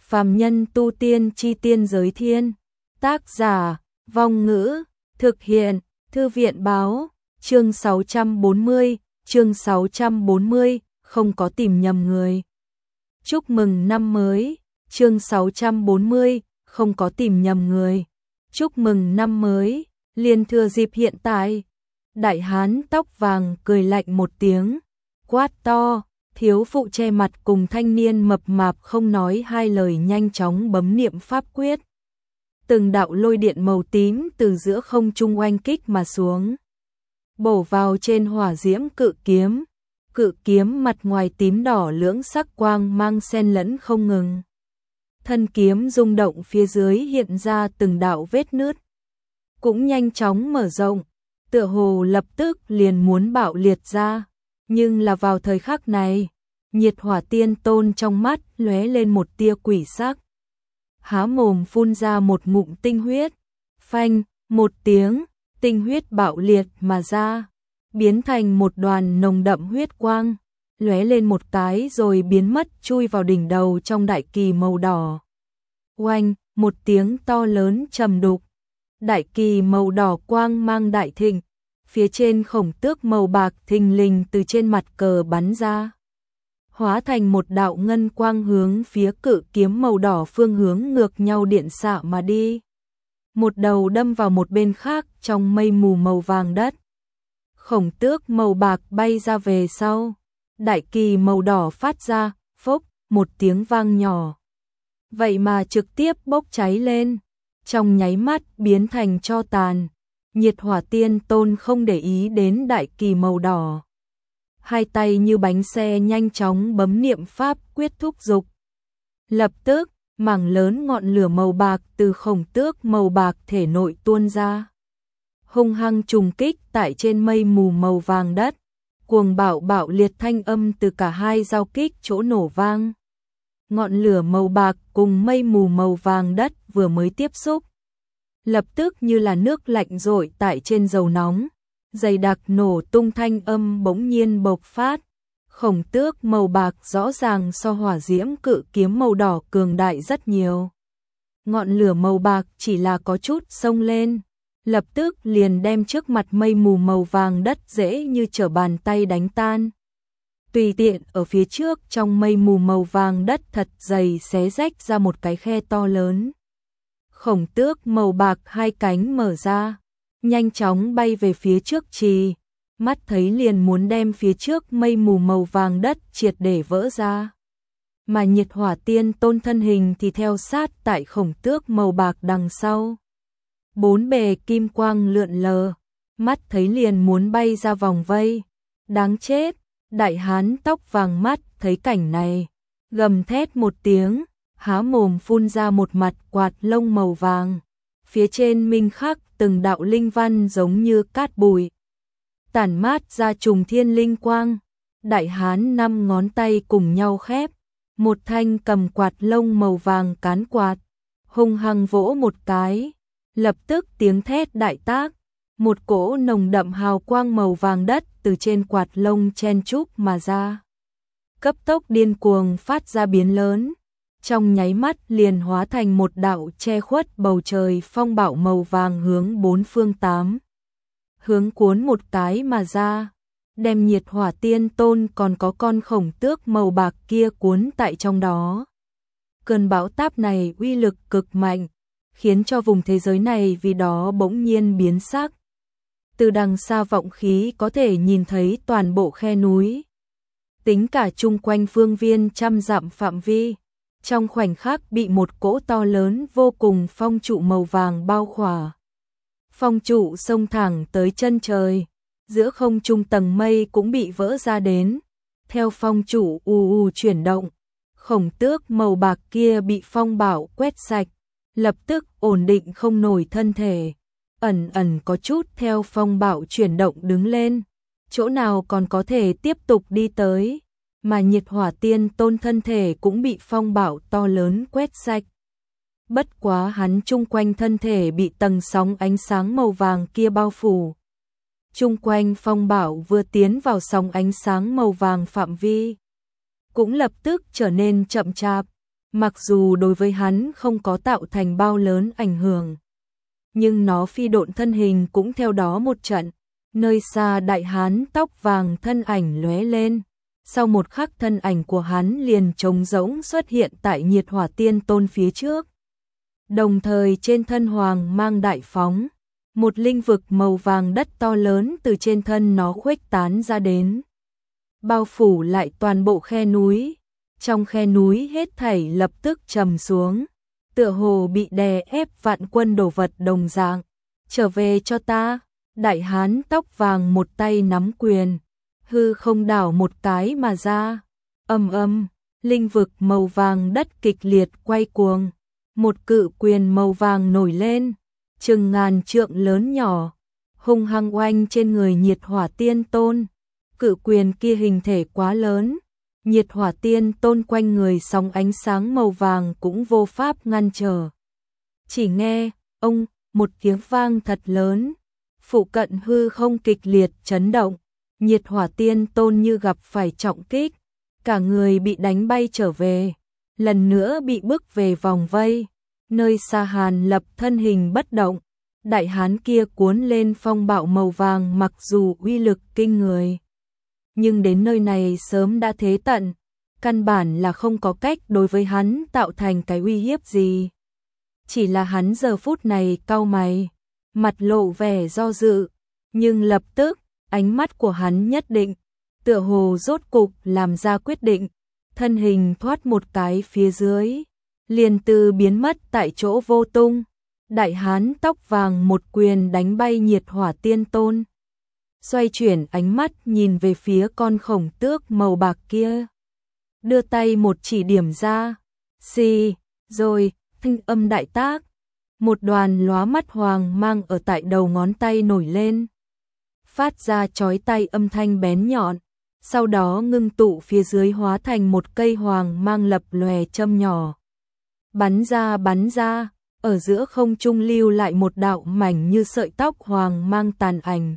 Phàm nhân tu tiên chi tiên giới thiên. Tác giả, Vong Ngữ, thực hiện, Thư viện báo, chương 640, không có tìm nhầm người. Chúc mừng năm mới, chương 640, không có tìm nhầm người. Chúc mừng năm mới, liền thừa dịp hiện tại. Đại hán tóc vàng cười lạnh một tiếng, quát to, thiếu phụ che mặt cùng thanh niên mập mạp không nói hai lời nhanh chóng bấm niệm pháp quyết. Từng đạo lôi điện màu tím từ giữa không trung oanh kích mà xuống, bổ vào trên hỏa diễm cự kiếm. Cự kiếm mặt ngoài tím đỏ lưỡng sắc quang mang xen lẫn không ngừng. Thân kiếm rung động, phía dưới hiện ra từng đạo vết nứt, cũng nhanh chóng mở rộng, tựa hồ lập tức liền muốn bạo liệt ra. Nhưng là vào thời khắc này, Nhiệt Hỏa Tiên Tôn trong mắt lóe lên một tia quỷ sắc, há mồm phun ra một ngụm tinh huyết. Phanh, một tiếng, tinh huyết bạo liệt mà ra, biến thành một đoàn nồng đậm huyết quang, lóe lên một cái rồi biến mất, chui vào đỉnh đầu trong đại kỳ màu đỏ. Oanh, một tiếng to lớn trầm đục, đại kỳ màu đỏ quang mang đại thịnh, phía trên khổng tước màu bạc thình lình từ trên mặt cờ bắn ra, hóa thành một đạo ngân quang hướng phía cự kiếm màu đỏ phương hướng ngược nhau điện xạ mà đi. Một đầu đâm vào một bên khác trong mây mù màu vàng đất. Khổng tước màu bạc bay ra về sau, đại kỳ màu đỏ phát ra, phốc, một tiếng vang nhỏ. Vậy mà trực tiếp bốc cháy lên, trong nháy mắt biến thành tro tàn. Nhiệt Hỏa Tiên Tôn không để ý đến đại kỳ màu đỏ. Hai tay như bánh xe nhanh chóng bấm niệm pháp quyết thúc giục. Lập tức, mảng lớn ngọn lửa màu bạc từ khổng tước màu bạc thể nội tuôn ra, hung hăng trùng kích tại trên mây mù màu vàng đất. Cuồng bạo bạo liệt thanh âm từ cả hai giao kích chỗ nổ vang. Ngọn lửa màu bạc cùng mây mù màu vàng đất vừa mới tiếp xúc, lập tức như là nước lạnh rội tại trên dầu nóng, dày đặc nổ tung thanh âm bỗng nhiên bộc phát. Khổng tước màu bạc rõ ràng so hỏa diễm cự kiếm màu đỏ cường đại rất nhiều. Ngọn lửa màu bạc chỉ là có chút xông lên, lập tức liền đem trước mặt mây mù màu vàng đất dễ như trở bàn tay đánh tan. Tùy tiện ở phía trước trong mây mù màu vàng đất thật dày xé rách ra một cái khe to lớn. Khổng tước màu bạc hai cánh mở ra, nhanh chóng bay về phía trước trì, mắt thấy liền muốn đem phía trước mây mù màu vàng đất triệt để vỡ ra. Mà Nhiệt Hỏa Tiên Tôn thân hình thì theo sát tại khổng tước màu bạc đằng sau. Bốn bề kim quang lượn lờ, mắt thấy liền muốn bay ra vòng vây. Đáng chết, đại hán tóc vàng mắt thấy cảnh này, gầm thét một tiếng, há mồm phun ra một mặt quạt lông màu vàng. Phía trên minh khắc từng đạo linh văn giống như cát bụi, tản mát ra trùng thiên linh quang. Đại hán năm ngón tay cùng nhau khép, một thanh cầm quạt lông màu vàng cán quạt, hung hăng vỗ một cái, lập tức tiếng thét đại tác, một cỗ nồng đậm hào quang màu vàng đất từ trên quạt lông chen chúc mà ra, cấp tốc điên cuồng phát ra biến lớn, trong nháy mắt liền hóa thành một đạo che khuất bầu trời phong bạo màu vàng hướng bốn phương tám hướng cuốn một cái mà ra, đem Nhiệt Hỏa Tiên Tôn còn có con khổng tước màu bạc kia cuốn tại trong đó. Cơn bão táp này uy lực cực mạnh, khiến cho vùng thế giới này vì đó bỗng nhiên biến sắc. Từ đằng xa vọng khí có thể nhìn thấy toàn bộ khe núi, tính cả chung quanh phương viên trăm dặm phạm vi, trong khoảnh khắc bị một cỗ to lớn vô cùng phong trụ màu vàng bao khỏa. Phong trụ xông thẳng tới chân trời, giữa không trung tầng mây cũng bị vỡ ra đến. Theo phong trụ ù chuyển động, khổng tước màu bạc kia bị phong bạo quét sạch, lập tức ổn định không nổi thân thể, ẩn ẩn có chút theo phong bạo chuyển động đứng lên, chỗ nào còn có thể tiếp tục đi tới. Mà Nhiệt Hỏa Tiên Tôn thân thể cũng bị phong bạo to lớn quét sạch. Bất quá hắn chung quanh thân thể bị tầng sóng ánh sáng màu vàng kia bao phủ. Chung quanh phong bạo vừa tiến vào sóng ánh sáng màu vàng phạm vi, cũng lập tức trở nên chậm chạp, Mặc dù đối với hắn không có tạo thành bao lớn ảnh hưởng, nhưng nó phi độn thân hình cũng theo đó một trận. Nơi xa đại hán tóc vàng thân ảnh lóe lên, sau một khắc thân ảnh của hắn liền trống rỗng xuất hiện tại Nhiệt Hỏa Tiên Tôn phía trước. Đồng thời trên thân hoàng mang đại phóng, một linh vực màu vàng đất to lớn từ trên thân nó khuếch tán ra đến, bao phủ lại toàn bộ khe núi. Trong khe núi hết thảy lập tức trầm xuống, tựa hồ bị đè ép vạn quân đổ vật đồng dạng. Trở về cho ta. Đại hán tóc vàng một tay nắm quyền, hư không đảo một cái mà ra. Ầm ầm, linh vực màu vàng đất kịch liệt quay cuồng, một cự quyền màu vàng nổi lên, chừng ngàn trượng lớn nhỏ, hung hăng oanh trên người Nhiệt Hỏa Tiên Tôn. Cự quyền kia hình thể quá lớn, Nhiệt Hỏa Tiên Tôn quanh người sóng ánh sáng màu vàng cũng vô pháp ngăn trở. Chỉ nghe, ông, một tiếng vang thật lớn, phụ cận hư không kịch liệt chấn động, Nhiệt Hỏa Tiên Tôn như gặp phải trọng kích, cả người bị đánh bay trở về, lần nữa bị bức về vòng vây. Nơi xa Hàn Lập thân hình bất động, đại hán kia cuốn lên phong bạo màu vàng mặc dù uy lực kinh người, nhưng đến nơi này sớm đã thế tận, căn bản là không có cách đối với hắn tạo thành cái uy hiếp gì. Chỉ là hắn giờ phút này cau mày, mặt lộ vẻ do dự, nhưng lập tức, ánh mắt của hắn nhất định, tựa hồ rốt cục làm ra quyết định, thân hình thoát một cái phía dưới, liền từ biến mất tại chỗ vô tung. Đại hán tóc vàng một quyền đánh bay Nhiệt Hỏa Tiên Tôn, xoay chuyển ánh mắt nhìn về phía con khổng tước màu bạc kia, đưa tay một chỉ điểm ra, xì, rồi, thanh âm đại tác, một đoàn lóa mắt hoàng mang ở tại đầu ngón tay nổi lên, phát ra chói tai âm thanh bén nhọn, sau đó ngưng tụ phía dưới hóa thành một cây hoàng mang lập lòe châm nhỏ, bắn ra, ở giữa không trung lưu lại một đạo mảnh như sợi tóc hoàng mang tàn ảnh.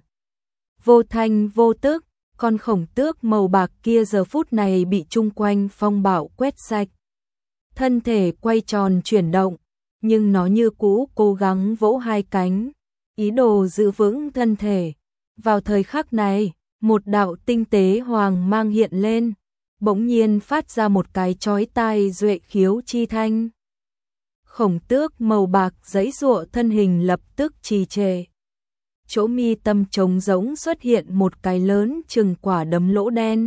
Vô thanh vô tức, con khổng tước màu bạc kia giờ phút này bị chung quanh phong bạo quét sạch. Thân thể quay tròn chuyển động, nhưng nó như cũ cố gắng vỗ hai cánh, ý đồ giữ vững thân thể. Vào thời khắc này, một đạo tinh tế hoàng mang hiện lên, bỗng nhiên phát ra một cái chói tai duệ khiếu chi thanh. Khổng tước màu bạc giãy giụa thân hình lập tức trì trệ. Chỗ mi tâm trống rỗng xuất hiện một cái lớn chừng quả đấm lỗ đen,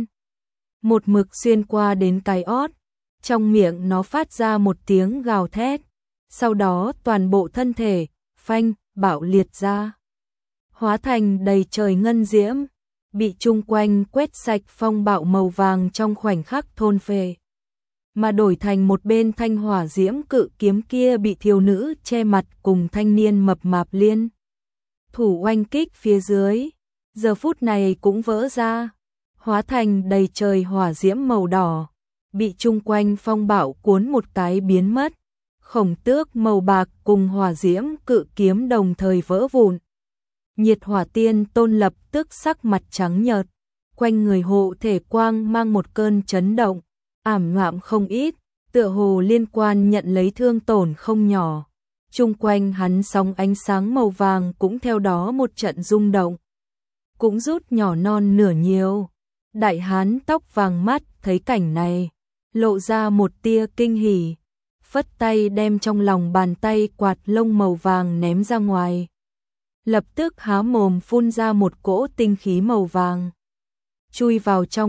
một mực xuyên qua đến cái ót, trong miệng nó phát ra một tiếng gào thét, sau đó toàn bộ thân thể phanh bạo liệt ra, hóa thành đầy trời ngân diễm, bị chung quanh quét sạch phong bạo màu vàng trong khoảnh khắc thôn phệ, mà đổi thành một bên thanh hỏa diễm cự kiếm kia bị thiếu nữ che mặt cùng thanh niên mập mạp liên thủ oanh kích phía dưới, giờ phút này cũng vỡ ra, hóa thành đầy trời hỏa diễm màu đỏ, bị chung quanh phong bạo cuốn một cái biến mất. Khổng tước màu bạc cùng hỏa diễm cự kiếm đồng thời vỡ vụn. Nhiệt Hỏa Tiên Tôn lập tức sắc mặt trắng nhợt, quanh người hộ thể quang mang một cơn chấn động, ảm đạm không ít, tựa hồ liên quan nhận lấy thương tổn không nhỏ. Chung quanh hắn sóng ánh sáng màu vàng cũng theo đó một trận rung động, cũng rút nhỏ non nửa nhiều. Đại hán tóc vàng mắt thấy cảnh này, lộ ra một tia kinh hỉ, phất tay đem trong lòng bàn tay quạt lông màu vàng ném ra ngoài. Lập tức há mồm phun ra một cỗ tinh khí màu vàng, chui vào trong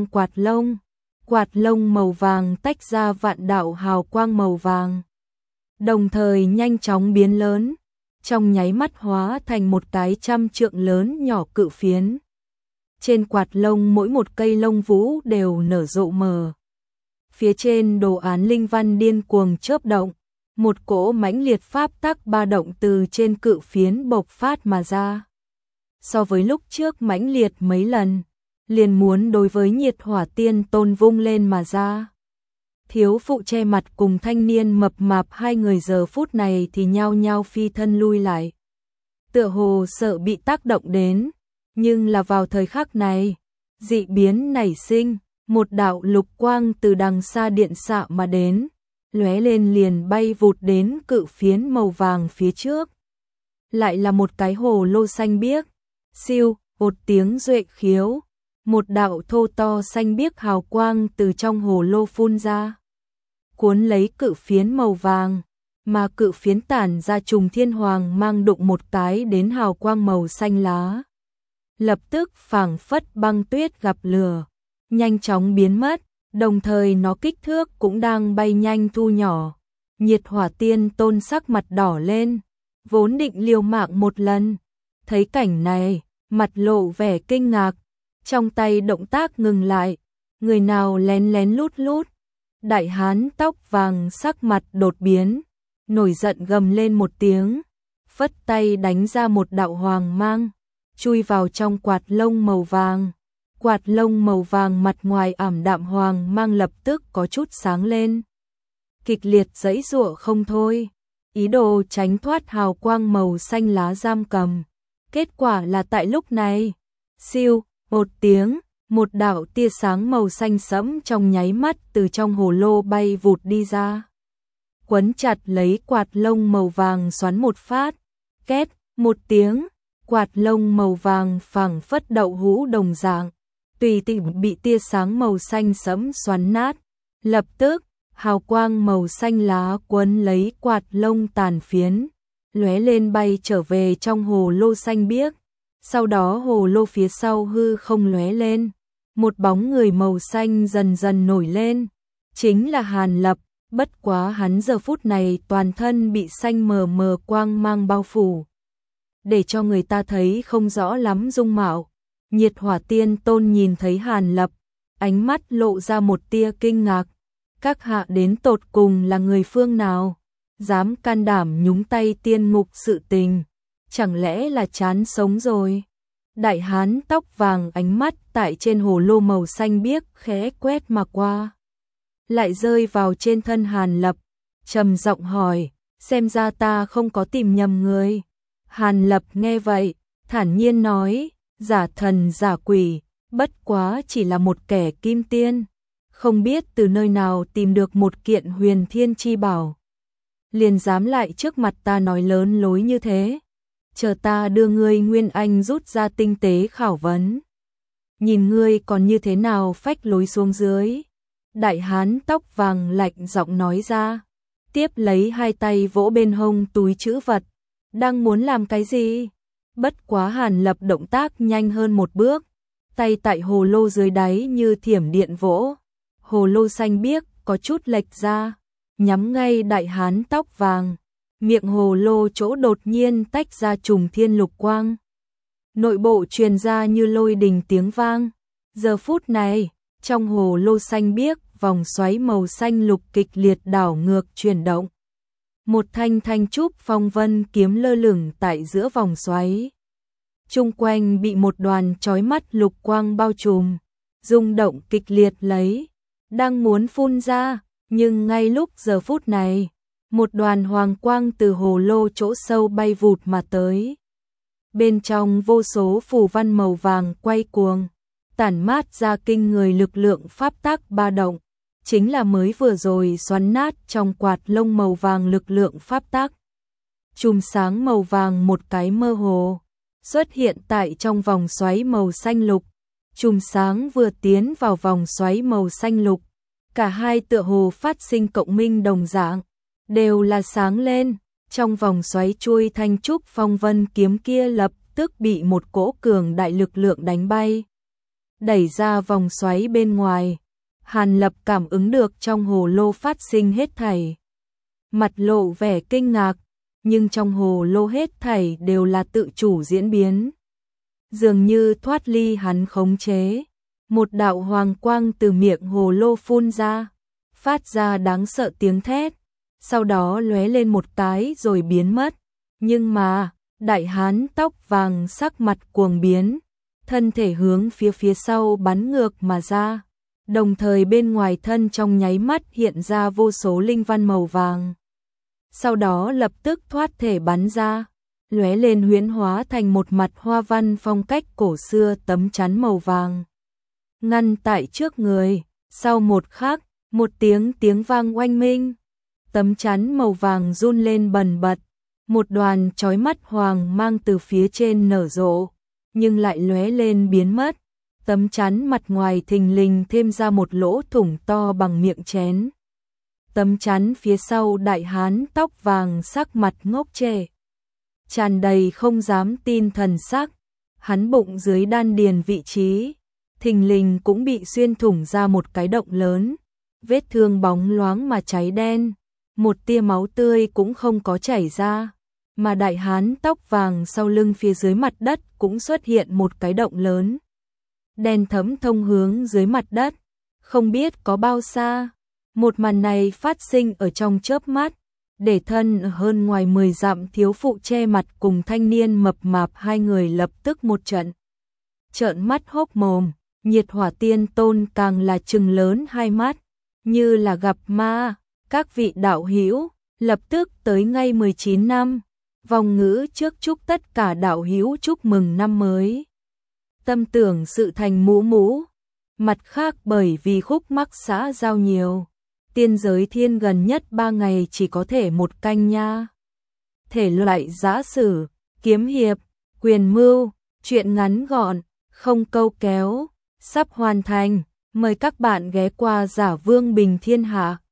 quạt lông màu vàng tách ra vạn đạo hào quang màu vàng, đồng thời nhanh chóng biến lớn, trong nháy mắt hóa thành một cái 100 trượng lớn nhỏ cự phiến. Trên quạt lông mỗi một cây lông vũ đều nở rộ mờ. Phía trên đồ án linh văn điên cuồng chớp động, một cỗ mãnh liệt pháp tắc ba động từ trên cự phiến bộc phát mà ra. So với lúc trước mãnh liệt mấy lần, liền muốn đối với Nhiệt Hỏa Tiên Tôn vung lên mà ra. Thiếu phụ che mặt cùng thanh niên mập mạp hai người giờ phút này thì nhao nhao phi thân lui lại, tựa hồ sợ bị tác động đến, nhưng là vào thời khắc này, dị biến nảy sinh, một đạo lục quang từ đằng xa điện xạ mà đến, lóe lên liền bay vụt đến cự phiến màu vàng phía trước. Lại là một cái hồ lô xanh biếc, siêu, một tiếng duệ khiếu, một đạo thô to xanh biếc hào quang từ trong hồ lô phun ra, cuốn lấy cự phiến màu vàng, mà cự phiến tản ra trùng thiên hoàng mang đụng một cái đến hào quang màu xanh lá. Lập tức phảng phất băng tuyết gặp lửa, nhanh chóng biến mất, đồng thời nó kích thước cũng đang bay nhanh thu nhỏ. Nhiệt Hỏa Tiên Tôn sắc mặt đỏ lên, vốn định liều mạng một lần, thấy cảnh này, mặt lộ vẻ kinh ngạc, trong tay động tác ngừng lại, người nào lén lén lút lút. Đại hán tóc vàng sắc mặt đột biến, nổi giận gầm lên một tiếng, phất tay đánh ra một đạo hoàng mang, chui vào trong quạt lông màu vàng. Quạt lông màu vàng mặt ngoài ảm đạm hoàng mang lập tức có chút sáng lên. Kịch liệt giãy giụa không thôi, ý đồ tránh thoát hào quang màu xanh lá giam cầm. Kết quả là tại lúc này, siêu, một tiếng, một đạo tia sáng màu xanh sẫm trong nháy mắt từ trong hồ lô bay vụt đi ra. Quấn chặt lấy quạt lông màu vàng xoắn một phát, két, một tiếng, quạt lông màu vàng phảng phất đậu hũ đồng dạng, tùy tiện bị tia sáng màu xanh sẫm xoắn nát. Lập tức, hào quang màu xanh lá quấn lấy quạt lông tàn phiến, lóe lên bay trở về trong hồ lô xanh biếc. Sau đó hồ lô phía sau hư không lóe lên, một bóng người màu xanh dần dần nổi lên, chính là Hàn Lập, bất quá hắn giờ phút này toàn thân bị xanh mờ mờ quang mang bao phủ, để cho người ta thấy không rõ lắm dung mạo. Nhiệt Hỏa Tiên Tôn nhìn thấy Hàn Lập, ánh mắt lộ ra một tia kinh ngạc, các hạ đến tột cùng là người phương nào, dám can đảm nhúng tay tiên ngục sự tình, chẳng lẽ là chán sống rồi. Đại hán tóc vàng ánh mắt tại trên hồ lô màu xanh biếc khẽ quét mà qua, lại rơi vào trên thân Hàn Lập, trầm giọng hỏi, xem ra ta không có tìm nhầm người. Hàn Lập nghe vậy, thản nhiên nói, giả thần giả quỷ, bất quá chỉ là một kẻ kim tiên, không biết từ nơi nào tìm được một kiện huyền thiên chi bảo, liền dám lại trước mặt ta nói lớn lối như thế. Chờ ta đưa ngươi Nguyên Anh rút ra tinh tế khảo vấn, nhìn ngươi còn như thế nào phách lối xuống dưới. Đại hán tóc vàng lạnh giọng nói ra, tiếp lấy hai tay vỗ bên hông túi trữ vật, đang muốn làm cái gì? Bất quá Hàn Lập động tác nhanh hơn một bước, tay tại hồ lô dưới đáy như thiểm điện vỗ, hồ lô xanh biếc có chút lệch ra, nhắm ngay đại hán tóc vàng. Miệng hồ lô chỗ đột nhiên tách ra trùng thiên lục quang, nội bộ truyền ra như lôi đình tiếng vang. Giờ phút này, trong hồ lô xanh biếc, vòng xoáy màu xanh lục kịch liệt đảo ngược chuyển động. Một thanh thanh trúc phong vân kiếm lơ lửng tại giữa vòng xoáy. Chung quanh bị một đoàn chói mắt lục quang bao trùm, rung động kịch liệt lấy, đang muốn phun ra, nhưng ngay lúc giờ phút này, một đoàn hoàng quang từ hồ lô chỗ sâu bay vụt mà tới. Bên trong vô số phù văn màu vàng quay cuồng, tản mát ra kinh người lực lượng pháp tắc ba động, chính là mới vừa rồi xoắn nát trong quạt lông màu vàng lực lượng pháp tắc. Chùm sáng màu vàng một cái mơ hồ, xuất hiện tại trong vòng xoáy màu xanh lục. Chùm sáng vừa tiến vào vòng xoáy màu xanh lục, cả hai tựa hồ phát sinh cộng minh đồng dạng, đều là sáng lên, trong vòng xoáy chuôi thanh trúc phong vân kiếm kia lập tức bị một cỗ cường đại lực lượng đánh bay, đẩy ra vòng xoáy bên ngoài. Hàn Lập cảm ứng được trong hồ lô phát sinh hết thảy, mặt lộ vẻ kinh ngạc, nhưng trong hồ lô hết thảy đều là tự chủ diễn biến, dường như thoát ly hắn khống chế. Một đạo hoàng quang từ miệng hồ lô phun ra, phát ra đáng sợ tiếng thét, sau đó lóe lên một cái rồi biến mất. Nhưng mà, đại hán tóc vàng sắc mặt cuồng biến, thân thể hướng phía sau bắn ngược mà ra, đồng thời bên ngoài thân trong nháy mắt hiện ra vô số linh văn màu vàng. Sau đó lập tức thoát thể bắn ra, lóe lên huyễn hóa thành một mặt hoa văn phong cách cổ xưa tấm chắn màu vàng, ngăn tại trước người. Sau một khắc, một tiếng vang oanh minh, tấm chắn màu vàng run lên bần bật, một đoàn chói mắt hoàng mang từ phía trên nở rộ, nhưng lại lóe lên biến mất. Tấm chắn mặt ngoài thình lình thêm ra một lỗ thủng to bằng miệng chén. Tấm chắn phía sau đại hán tóc vàng sắc mặt ngốc trệ, tràn đầy không dám tin thần sắc. Hắn bụng dưới đan điền vị trí thình lình cũng bị xuyên thủng ra một cái động lớn, vết thương bóng loáng mà cháy đen, một tia máu tươi cũng không có chảy ra, mà đại hán tóc vàng sau lưng phía dưới mặt đất cũng xuất hiện một cái động lớn, đen thẫm thông hướng dưới mặt đất, không biết có bao xa. Một màn này phát sinh ở trong chớp mắt, để thân hơn ngoài 10 dặm thiếu phụ che mặt cùng thanh niên mập mạp hai người lập tức một trận trợn mắt hốc mồm. Nhiệt Hỏa Tiên Tôn càng là trừng lớn hai mắt, như là gặp ma. Các vị đạo hữu lập tức tới ngay 19 năm, vòng ngữ trước chúc tất cả đạo hữu chúc mừng năm mới. Tâm tưởng sự thành mũ mũ, mặt khác bởi vì khúc mắc xã giao nhiều, tiên giới thiên gần nhất 3 ngày chỉ có thể một canh nha. Thể loại giã sử, kiếm hiệp, quyền mưu, truyện ngắn gọn, không câu kéo, sắp hoàn thành. Mời các bạn ghé qua Giả Vương Bình Thiên Hạ.